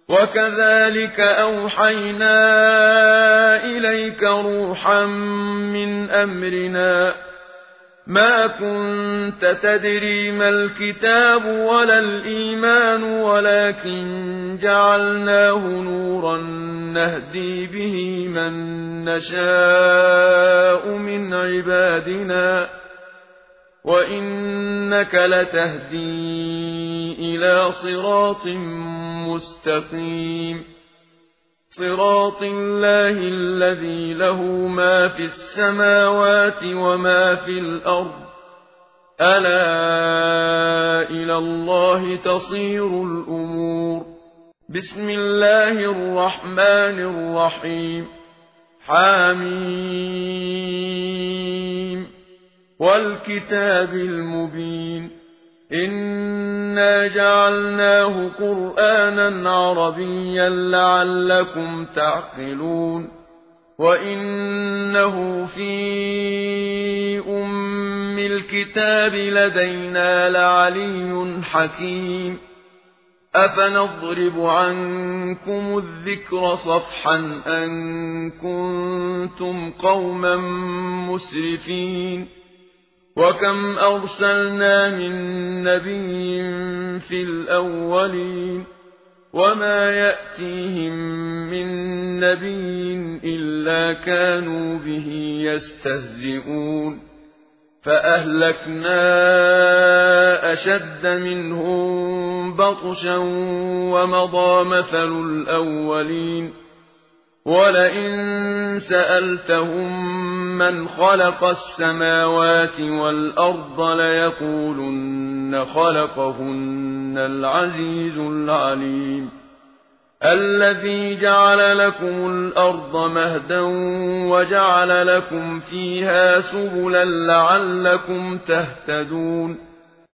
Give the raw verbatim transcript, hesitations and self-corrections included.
وكذلك أوحينا إليك روحا من أمرنا ما كنت تدري ما الكتاب ولا الإيمان ولكن جعلناه نورا نهدي به من نشاء من عبادنا وإنك لتهدي إلى صراط مستقيم صراط الله الذي له ما في السماوات وما في الأرض ألا إلى الله تصير الأمور بسم الله الرحمن الرحيم حميم والكتاب المبين إنا جعلناه قرآنا عربيا لعلكم تعقلون وإنه في أم الكتاب لدينا لعلي حكيم أفنضرب عنكم الذكر صفحا أن كنتم قوما مسرفين وكم أرسلنا من نبي في الأولين وما يأتيهم من نبي إلا كانوا به يستهزئون فأهلكنا أشد منهم بطشا ومضى مثل الأولين ولئن سألتهم من خلق السماوات والأرض ليقولن خلقهن العزيز العليم الذي جعل لكم الأرض مهدا وجعل لكم فيها سبلا لعلكم تهتدون